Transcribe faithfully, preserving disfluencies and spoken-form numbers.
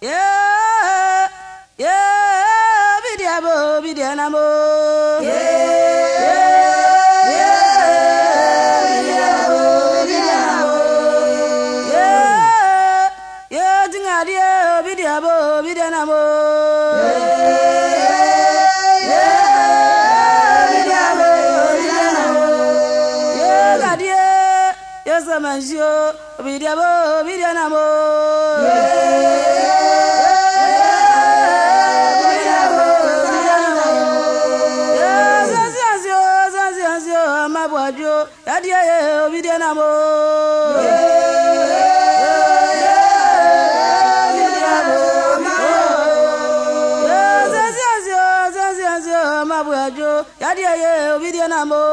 Yeah, yeah, bidiabo, bidianamo. Yeah, yeah, bidiabo, bidianamo. Yeah, yeah, tingadia, bidiabo, bidianamo. Yeah, yeah, bidiabo, bidianamo. Yeah, gadia, yes, I'm a show, bidiabo, bidianamo. Mabuajo, yadia ye obidianamo. Mabuajo, yadia ye obidianamo.